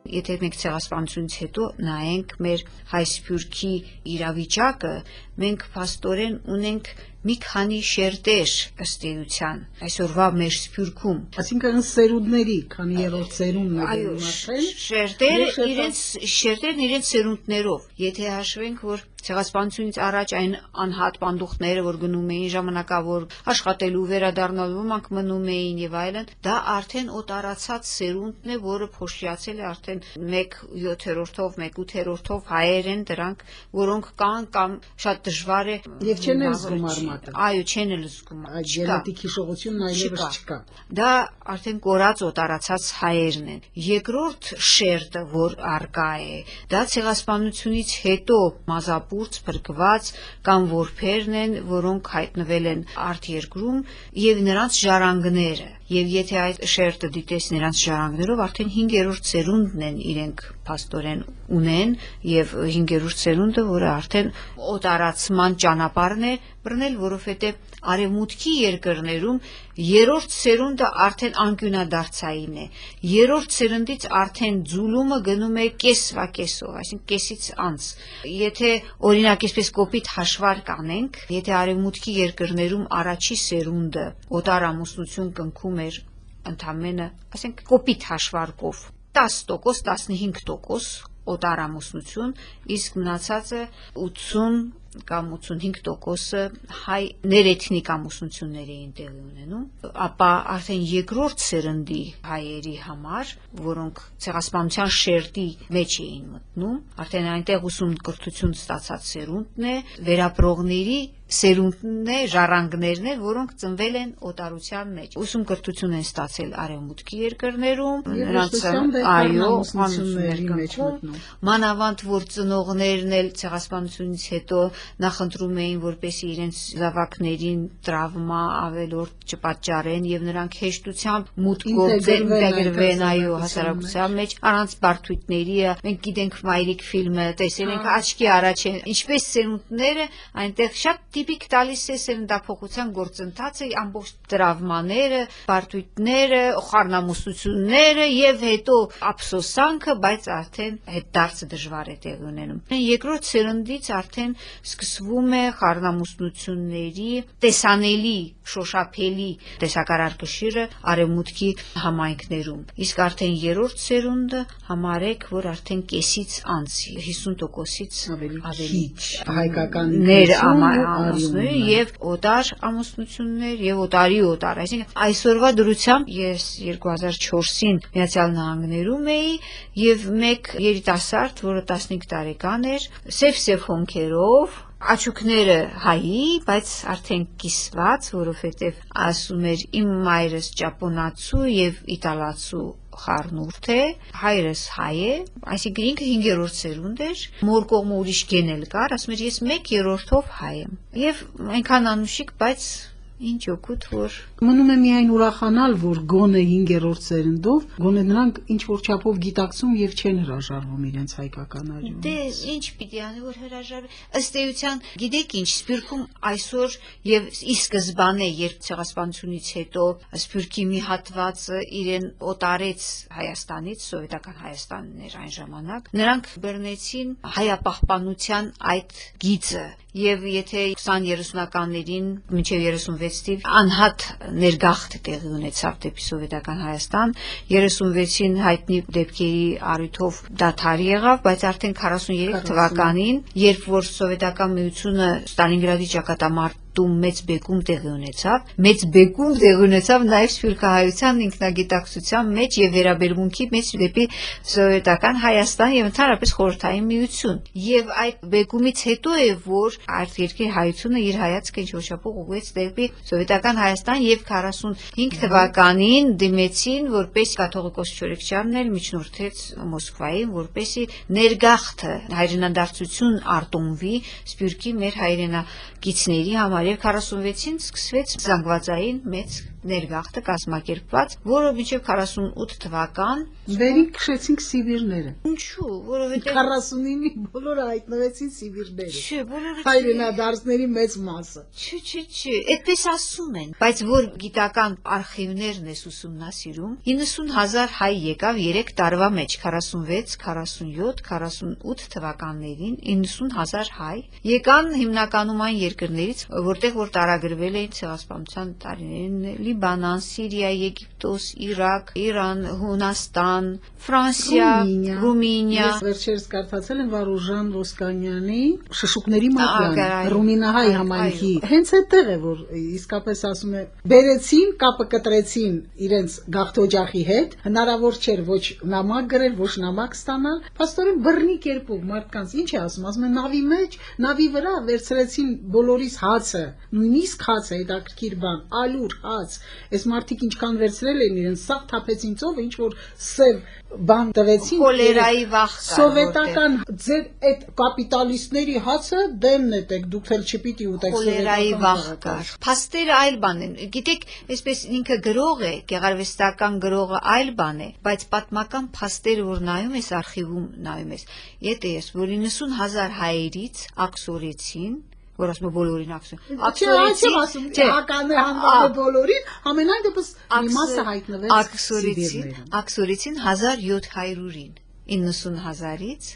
եթե մենք ցեղասպանությունից հետո նայենք մեր հայ սփյուռքի իրավիճակը, մենք փաստորեն ունենք մի քանի շերտեր ըստ էության այսօրվա մեր սփյուռքում, այսինքն սերունդների, քանի երրորդ սերունդն է այո, շերտերն իրենց սերունդներով, եթե հաշվենք, որ ցեղասպանությունից առաջ այն անհատ պանդուխտները, որ գնում էին ժամանակավոր աշխատելու, վերադառնալու, ոմանք մնում էին եւ այլն, դա արդեն օտարացած սերունդն է, որը փոշիացել է արդեն 1/7-ով, 1/8-ով հայեր են դրանք, որոնք կան կամ շատ դժվար է եւ չեն զգում արմատը։ Այո, չեն զգում։ Այդ գենետիկ հիշողությունն այլևս չկա։ Դա արդեն կորած օտարացած հայերն են։ Երկրորդ շերտը, որ արկա է, դա ցեղասպանությունից հետո մազապուրծ փրկված կամ որբերն են, որոնք հայտնվել են արտերկրում եւ նրանց ժառանգները։ Եվ եթե այդ շերտը դիտես նրանց ժառանգներով, արդեն 5-րդ սերունդն են իրենք փաստորեն ունեն եւ 5-րդ սերունդը, որը արդեն օտարացման ճանապարհն է բռնել, որովհետեւ արևմուտքի երկրներում երրորդ սերունդը արդեն անկյունադարձային է։ Երրորդ սերնդից արդեն ձուլումը գնում է կեսվակեսով, այսինքն կեսից անց։ Եթե օրինակ այսպես կոպիտ հաշվարկ անենք, եթե արևմուտքի երկրներում առաջի սերունդը օտար ամուսնություն կնքում էր ընդամենը, ասենք կոպիտ հաշվարկով 10%, 15% օտար ամուսնություն, իսկ մնացածը 80 կամ 85% հայ ներեթնիկ ամուսնություններ էին տեղի ունենում, ապա արդեն երկրորդ սերնդի հայերի համար, որոնք ցեղասպանության շերտի մեջ էին մտնում, արդեն այնտեղ ուսումնկրթություն ստացած սերունդն է, վերապրողների սերունդն է, ժառանգներն են, որոնք ծնվել են օտարության մեջ։ Ուսումնկրթություն են ստացել արևմուտքի երկրներում, նրանց այո, ամուսնությունների մեջ մտնում։ Մանավանդ որ ծնողներն էլ ցեղասպանությունից հետո նախընտրում էին, որպեսզի իրենց զավակներին տրավմա ավելորդ չպատճառեն եւ նրանք հեշտությամբ մուտք գործեն այո հասարակության մեջ առանց բարդույթների։ Մենք գիտենք Մայրիկ ֆիլմը, տեսել ենք աչքի առաջ է ինչպես սերունդները այնտեղ շատ տիպիկ տալիս է սերնդափոխության գործընթացը, ամբողջ տրավմաները, բարդույթները, խառնամուսնությունները եւ հետո ափսոսանքը, բայց արդեն հետդարձը դժվար է տեղի ունենում։ Երկրորդ սերնդից արդեն սկսվում է խառնամուսնությունների տեսանելի, շոշափելի տեսակարար արևմուտքի համայնքներում։ Իսկ արդեն երրորդ սերունդը համարեք, որ արդեն կեսից անց 50%-ից ավելի հայկականներ եւ օտար ամուսնություններ եւ օտարի օտար, այսինքն այսօրվա դրությամբ ես 2004-ին Միացյալ Նահանգներում էի եւ մեկ երիտասարդ, որը 15 տարեկան էր, սև հոնքերով աչուկները հայի, բայց արդեն կիսված, որովհետև ասում էր իմ մայրս ճապոնացու եւ իտալացու խառնուրդ է, հայրս հայ է, այսինքն ինքը 5-րդ սերունդ էր, մոր կողմը ուրիշ գեն էլ կար, ասում էր ես 1/3-ով հայ եմ։ Եվ այնքան անուշիկ, բայց ինչ օգուտ, որ մնում է միայն ուրախանալ, որ գոնե 5-րդ սերնդով, գոնե նրանք ինչ որ չափով գիտակցում եւ չեն հրաժարվում իրենց հայկական արյունից։ Դե ինչ պիտի անի, որ հրաժարվի։ Ըստ էության, գիտեք ինչ, Սփյուռքում այսօր եւ ի սկզբանե, երբ ցեղասպանությունից հետո Սփյուռքի մի հատվածը իրեն օտարեց Հայաստանից, սովետական Հայաստանն էր այն ժամանակ, նրանք բռնեցին հայապահպանության այդ գիծը։ Եվ եթե 20-30-ականներին մինչև 36 թիվ անհատ ներգաղթ տեղի ունեցավ դեպի սովետական Հայաստան, 36-ին հայտնի դեպքերի առիթով դադար եղավ, բայց արդեն 43 թվականին, երբ որ սովետական միությունը Ստալինգրադի ճակատամարտ մեծ բեկում տեղի ունեցավ, նաև սփյուռքահայության ինքնագիտակցության մեջ եւ վերաբերմունքի մեջ դեպի սովետական Հայաստան եւ ընդհանրապես խորհրդային միություն։ Եվ այդ բեկումից հետո է, որ արտերկրի հայությունը իր հայացքը ինչ-որ չափով ուղղեց դեպի սովետական Հայաստան եւ 45 թվականին դիմեցին, որպես կաթողիկոս Չորեքչյանն էլ միջնորդեց Մոսկվային, որպեսի ներգաղթը հայրենադարձություն արտոնվի Սփյուռքի մեր հայրենագիտների համար։ Եվ 46-ին սկսվեց զանգվածային մեծ ներգաղթը կազմակերպված, որը մինչև 48 թվական Վերին քշեցինք Սիբիրները։ Ինչու, որովհետև 49-ի բոլորը հայտնվեցին Սիբիրները։ Չէ, բոլորը Հայրենադարձների մեծ մասը։ Չէ, այդպես ասում են, բայց որ գիտական արխիվներն ես ուսումնասիրում, 90,000 հայ եկավ 3 տարվա մեջ, 46, 47, 48 թվականներին 90,000 հայ եկան հիմնականում այն երկրներից, որտեղ որ տարագրվել էին ցեղասպանության տարիներին, Լիբանան, Սիրիա, Եգիպտոս, Իրաք, Իրան, Հունաստան, Ֆրանսիա, Ռումինիա։ Ես վերջերս կարդացել եմ Վարուժան Ոսկանյանի Շշուկների մատյան ռումինահայ համայնքի։ Հենց այդտեղ է, որ իսկապես ասում է, բերեցին, կապը կտրեցին իրենց գաղթօջախի հետ, հնարավոր չէր ոչ նամակ գրել, ոչ նամակ ստանալ, փաստորեն բռնի կերպով մարդկանց ինչ է ասում է նավի մեջ, նավի վրա վերցրեցին բոլորիս հացը, նույնիսկ հացը, հետաքրքիր բան, ալուր, հաց, այս մարդիկ ինչքան վերցրել են իրենց սաղ թափեցին ծովը, ինչ որ սև բան տվեցին, Խոլերայի վախ կար, սովետական ձեր այդ կապիտալիստների հացը դեմն եք, դուք էլ չպիտի ուտեք խոլերայի վախ կար։ Փաստերը այլ բան են։ Գիտեք, այսպես ինքը գրող է, գեղարվեստական գրողը այլ բան է, բայց պատմական փաստերը, որ նայում ես արխիվում նայում ես, եթե ես որ 90,000 հայերից աքսորեցին, որ ասում բոլորին աքսորեցին, հանվանը բոլորին, ամենայն դեպս մի մասը հայտնվեց աքսորեցին 1700-ին, 90,000-ից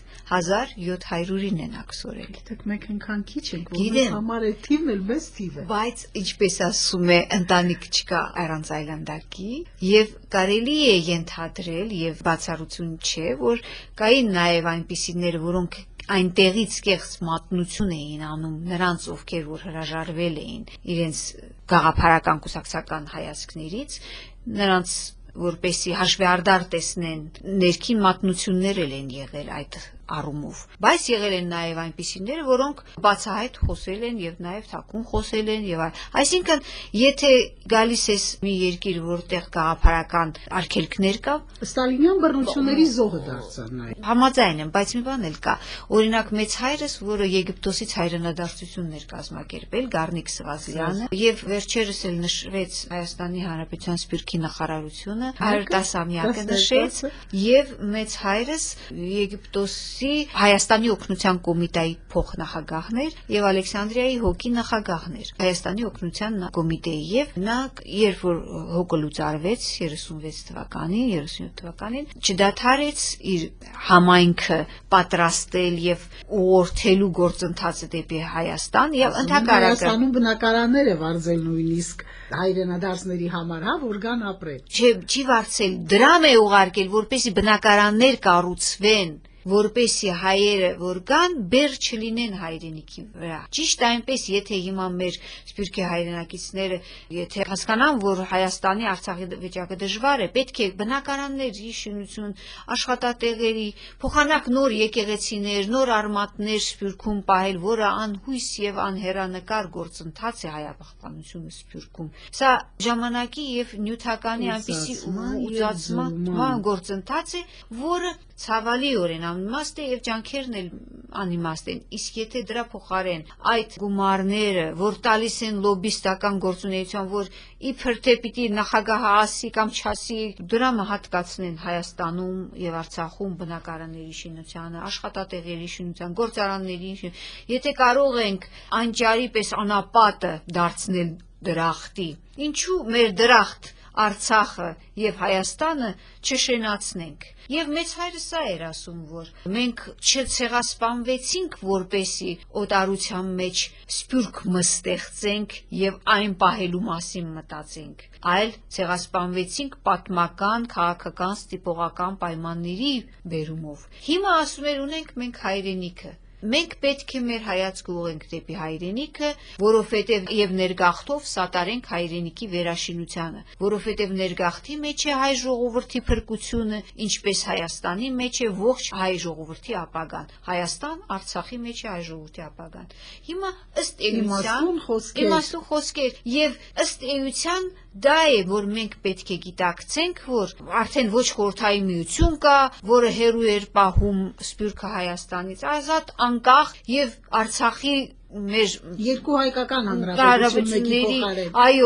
1700-ին են աքսորել։ Գիտեք, մենք այնքան քիչ ենք, որ մեր համար է թիվն էլ մեծ թիվ է։ Բայց ինչպես ասում է, ընտանիք չկա առանց այլանդակի, եւ կարելի է ենթադրել եւ բացառություն չէ, որ կային նաեւ այնպիսիներ, որոնք այնտեղից կեղծ մատնություն էին անում նրանց, ովքեր որ հրաժարվել էին իրենց գաղափարական կուսակցական հայացքներից, նրանց որպեսի հաշվեհարդար տեսնեն, ներքին մատնություններ են եղել այդ առումով, բայց եղել են նաև այնպիսիներ, որոնք բացահայտ խոսել են եւ նաև թաքուն խոսել են եւ այսինքն եթե գալիս ես մի երկիր, որտեղ գաղափարական արգելքներ կա, Ստալինյան բռնությունների զոհը դարձան նաև։ Համաձայն եմ, բայց մի բան էլ կա։ Օրինակ մեծ հայրս, որը Եգիպտոսից հայրենադարձություններ կազմակերպել, Գառնիկ Սվազլյանը, եւ վերջերս էլ նշվեց Հայաստանի Հանրապետության Սփյուռքի նախարարությունը 110-ամյակը նշեց եւ մեծ հայրս Եգիպտոսի Հայաստանի օգնության կոմիտեի փոխնախագահն էր եւ Ալեքսանդրիայի հոգի նախագահն էր Հայաստանի օգնության կոմիտեի եւ նա երբ որ հոգը լուծարվեց 36 թվականին 37 թվականին չդադարեց իր համայնքը պատրաստել եւ ուղղորդելու գործընթացը դեպի Հայաստան եւ ընդհակառակը Հայաստանում բնակարաններ է վարձել նույնիսկ հայրենադարձների համար, հա, որ գան ապրել։ Չի վարձել, դրամ է ուղարկել, որպեսզի բնակարաններ կառուցվեն, որպեսի հայերը որ կան բեր չլինեն հայրենիքի վրա։ Ճիշտ այնպես, եթե հիմա մեր սփյուռքի հայրենակիցները, եթե հասկանան, որ Հայաստանի Արցախի վիճակը դժվար է, պետք է բնակարանների շինություն, աշխատատեղերի, փոխանակ նոր եկեղեցիներ, նոր արմատներ սփյուռքում պահել, որը անհույս եւ անհեռանկար գործընթաց է հայապահպանությունը սփյուռքում։ Սա ժամանակի եւ նյութականի այնպիսի ուզածման գործընթաց է, որը ցավալիորեն անիմաստ է եւ ջանքերն էլ անիմաստ են, իսկ եթե դրա փոխարեն այդ գումարները, որ տալիս են լոբիստական գործունեության, որ իբր թե պիտի նախագահը ասի կամ չասի, դրամը հատկացնեն Հայաստանում եւ Արցախում բնակարանների շինությանը, աշխատատեղերի շինության, գործարանների, եթե կարող ենք անճարի պես անապատը դարձնել դրախտի, ինչու մեր դրախտ Արցախը եւ Հայաստանը չշենացնենք։ Եվ մեծ հայրը սա էր ասում, որ մենք չցեղասպանվեցինք, որպեսի օտարության մեջ սփյուռք մստեղծենք եւ այն պահելու մասին մտածենք, այլ ցեղասպանվեցինք պատմական, քաղաքական, ստիպողական պայմանների բերումով։ Հիմա ասում են ունենք մենք հայրենիքը։ Մենք պետք է մեր հայացքը ուղենք դեպի հայրենիքը, որովհետև եւ ներգաղթով սատարենք հայրենիքի վերաշինությանը, որովհետև ներգաղթի մեջ է հայ ժողովրդի փրկությունը, ինչպես Հայաստանի մեջ է ողջ հայ ժողովրդի ապագան։ Հայաստան, Արցախի մեջ է հայ ժողովրդի ապագան։ Հիմա ըստ էության խոսքեր եւ ըստ էության դա է, որ մենք պետք է գիտակցենք, որ արդեն ոչ խորհրդային միություն կա, որը հերու էր պահում Սփյուռքը Հայաստանից, ազատ անկախ եւ Արցախի մեր երկու հայկական հանրապետությունների այո,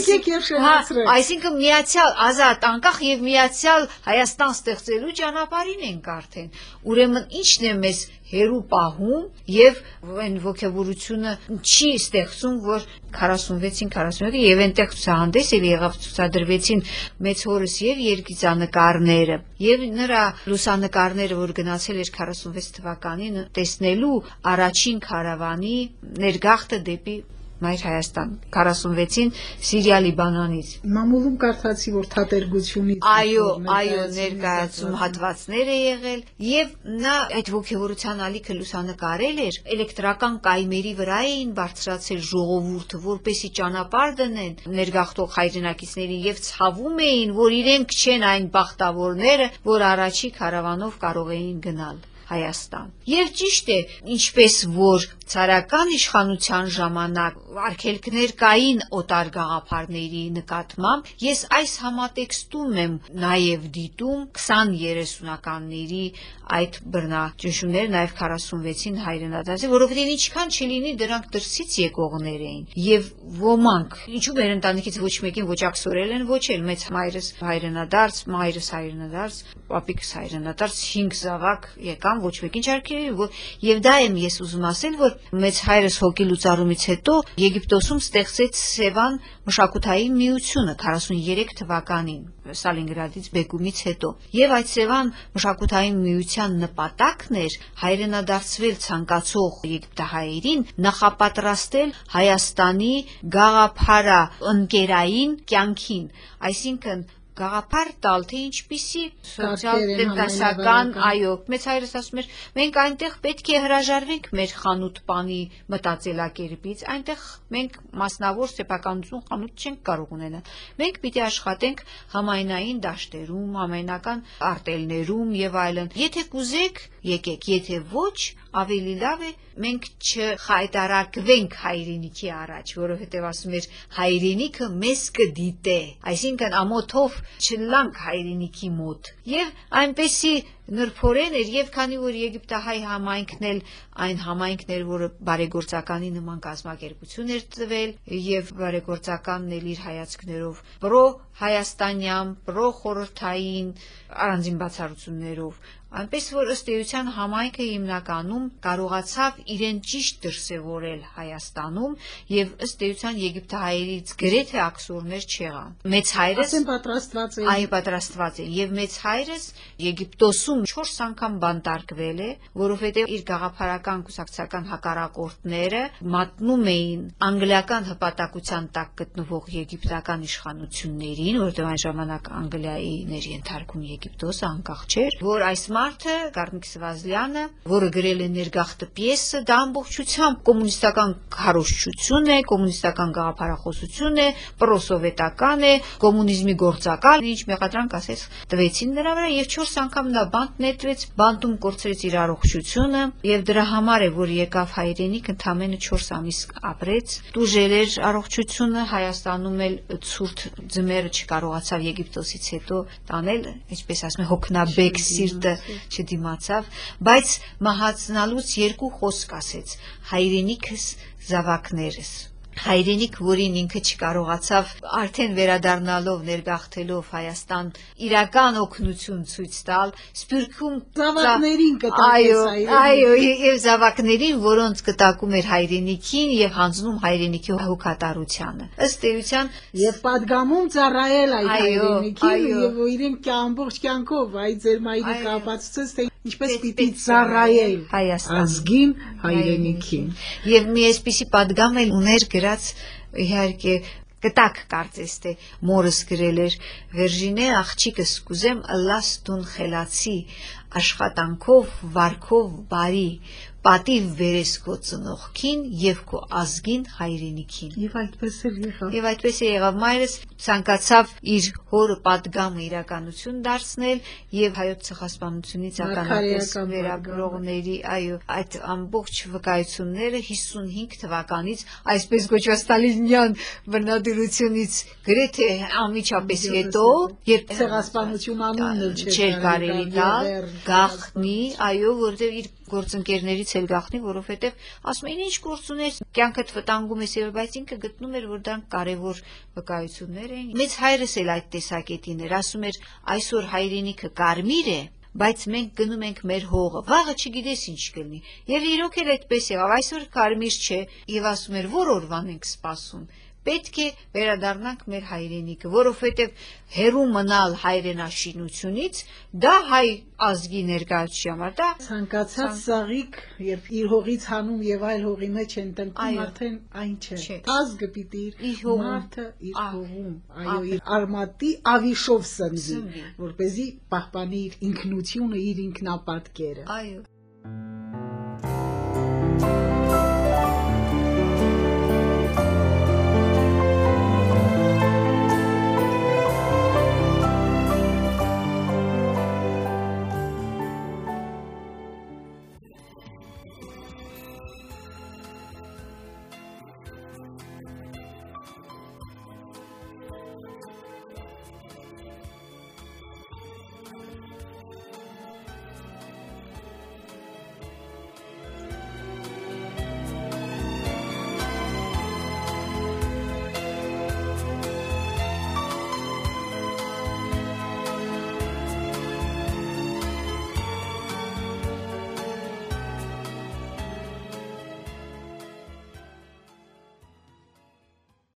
այսինքն միացյալ ազատ անկախ եւ միացյալ Հայաստան ստեղծելու ճանապարհին ենք արդեն։ Ուրեմն ինչն է մեզ հերու պահում եւ այն ոգևորությունը չի ստեղծում, որ 46-ին 47 եւ այնտեղ ցուցահանդես էլ եղավ, ցուցադրվեցին մեծ հորս եւ երգիծանկարները եւ նրա լուսանկարները, որ գնացել էր 46 թվականին տեսնելու առաջին քարավանի ներգաղթը դեպի Մայր Հայաստան 46-ին Սիրիա-Լիբանանից։ Մամուլում կարդացի, որ թատերգությունից այո, ներկայացում հատվածներ է եղել եւ նա այդ ոգևորության ալիքը լուսանկարել էր, էլեկտրական կայմերի վրա էին բարձրացել ժողովուրդը, որպեսի ճանապարհ դնեն ներգաղթող հայրենակիցներին եւ ցավում էին, որ իրենք չեն այն բախտավորները, որ առաջի քարավանով կարող էին գնալ Հայաստան։ Եվ ճիշտ է, ինչպես որ ցարական իշխանության ժամանակ արգելքներ կային օտար գաղափարների նկատմամբ, ես այս համատեքստում եմ նաև դիտում 20-30-ականների այդ բռնաճնշումները, նաև 46-ին հայրենադարձի, որովհետև ինչքան չլինի դրանք դրսից եկողներ էին, եւ ոմանք, ինչու մեր ընտանիքից ոչ մեկին ոչ աքսորել են, ոչ էլ մեծ մայրս հայրենադարձ, մայրս հայրենադարձ, պապիկս հայրենադարձ, 5 զավակ եկան, ոչ մեկին չարգելել, եւ դա եմ ես ուզում ասել, որ մեծ հայրս հոգի լուծարումից հետո Եգիպտոսում ստեղծեց Սևան մշակութային միությունը 43 թվականին Ստալինգրադից բեկումից հետո եւ այդ Սևան մշակութային միության նպատակն էր հայրենադարձվել ցանկացող եգիպտահայերին նախապատրաստել Հայաստանի գաղափարաընկերային կյանքին, այսինքն գաղափար տալ, թե ինչպիսի սոցիալ-տնտեսական, այո, մեծ հայրս ասում էր, մենք այնտեղ պետք է հրաժարվենք մեր խանութ-պանի մտածելակերպից, այնտեղ մենք մասնավոր սեփականություն խանութ չենք կարող ունենալ, մենք պիտի աշխատենք համայնային դաշտերում, համայնական արտելներում եւ այլն, եթե կուզեք, եկեք, եթե ոչ, ավելի լավ է մենք չխայտարակվենք հայրենիքի առաջ, որովհետև ասում էր հայրենիքը մեզ կդիտե, այսինքն ամոթով չլանք հայրենիքի մոտ եւ այնպեսի նրբորեն էր եւ քանի որ Եգիպտահայ համայնքն էլ այն համայնքն էր, որը բարեգործականի նման կազմակերպություն էր տվել եւ բարեգործականն էլ իր հայացքներով պրո հայաստանյան, պրո խորհրդային առանձին բացառություններով այնպես որ ըստ էության համայնքը հիմնականում կարողացավ իրեն ճիշտ դրսևորել Հայաստանում եւ ըստ էության եգիպտահայերից գրեթե աքսորներ չեղան։ Մեծ հայրս պատրաստված է։ Այո, պատրաստված է եւ մեծ հայրս Եգիպտոսում 4 անգամ բանտարկվել է, որովհետեւ իր գաղափարական կուսակցական հակառակորդները մատնում էին անգլիական հպատակության տակ գտնվող եգիպտական իշխանություններին, որովհետեւ այն ժամանակ Անգլիային էր ենթարկում Եգիպտոսը, անկախ չէր, որ այս մարդը Գառնիկ Սվազլյանը, որը գրել է Ներգաղթը պիեսը, դա ամբողջությամբ կոմունիստական քարոզչություն է, կոմունիստական գաղափարախոսություն է, պրոսովետական է, կոմունիզմի գործակալ, ինչ մեղադրանք ասես տվեցին նրա վրա եւ 4 անգամ նա բանտ նետվեց, բանտում կորցրեց իր առողջությունը եւ դրա համար է որ եկավ հայրենիք, ընդամենը 4 ամիս ապրեց, տուժել էր առողջությունը, Հայաստանում էլ ցուրտ ձմեռը չկարողացավ Եգիպտոսից հետո տանել, ինչպես ասում են, հոգնաբեկ սիրտը չդիմացավ, բայց մահացնալուց 2 խոսք ասեց. հայրենիքս, զավակներս։ Հայրենիք, որին ինքը չկարողացավ արդեն վերադառնալով ներգաղթելով Հայաստան իրական օգնություն ցույց տալ, Սփյուռքում զավակներին կտակեց այո, եւ զավակներին, որոնց կտակում էր հայրենիքին եւ հանձնում հայրենիքի հոգատարությանը։ Ըստ էության եւ падգամում ծառայել այդ հայրենիքին եւ իրենք ամբողջ կյանքով այ ձեր մայրիկը ապացուցեց թե ինչպես պիտի ծառայել ազգին հայրենիքին։ Եվ մի այսպիսի падգամ էլ ուներ գրած իհարկե կտակ կարծես թե մորս գրել էր Վերժինե աղջիկս կուզեմ ըլլաս տուն խելացի աշխատանքով վարքով բարի պատիվ բերես քո ծնողքին եւ քո ազգին հայրենիքին։ Եվ այդպես էլ եղավ։ Եվ այդպես է եղավ։ Մայրս ցանկացավ իր հորը պատգամը իրականություն դարձնել եւ հայոց ցեղասպանությունից ականատես վերագրողների, այո, այդ ամբողջ վկայությունները 55 թվականից, այսպես կոչված ստալինյան բռնադրությունից գրեթե անմիջապես հետո, երբ ցեղասպանություն անունն էլ չէր կարելի տալ, գաղտնի, այո, որտեղ իր գործընկերներից էլ գախնի, որովհետև ասում էին ինչ գործ ունես, կյանքդ վտանգում ես եւ բայց ինքը գտնում էր, որ դրանք կարեւոր վկայություններ են։ Մեծ հայրս էլ այդ տեսակետին էր, ասում էր այսօր հայրենիքը կարմիր է, բայց մենք գնում ենք մեր հողը, վաղը չգիտես ինչ կլինի։ Եվ իրոք էլ այդպես եղավ, այսօր կարմիր չէ, եւ ասում էր որ օրվան ենք սպասում։ Պետք է վերադառնանք մեր հայրենիքը, որովհետև հերու մնալ հայրենաշինությունից դա հայ ազգի ներկայացուցի համար դա ցանկացած ծաղիկ, երբ իր հողից հանում եւ այլ հողի մեջ են տնկում, արդեն այն չէ։ Ազգը պիտի իր մարդը իր հողում, այո, իր արմատի ավիշով սնվի, որպեսզի պահպանի իր ինքնությունը, իր ինքնապատկերը։ Այո։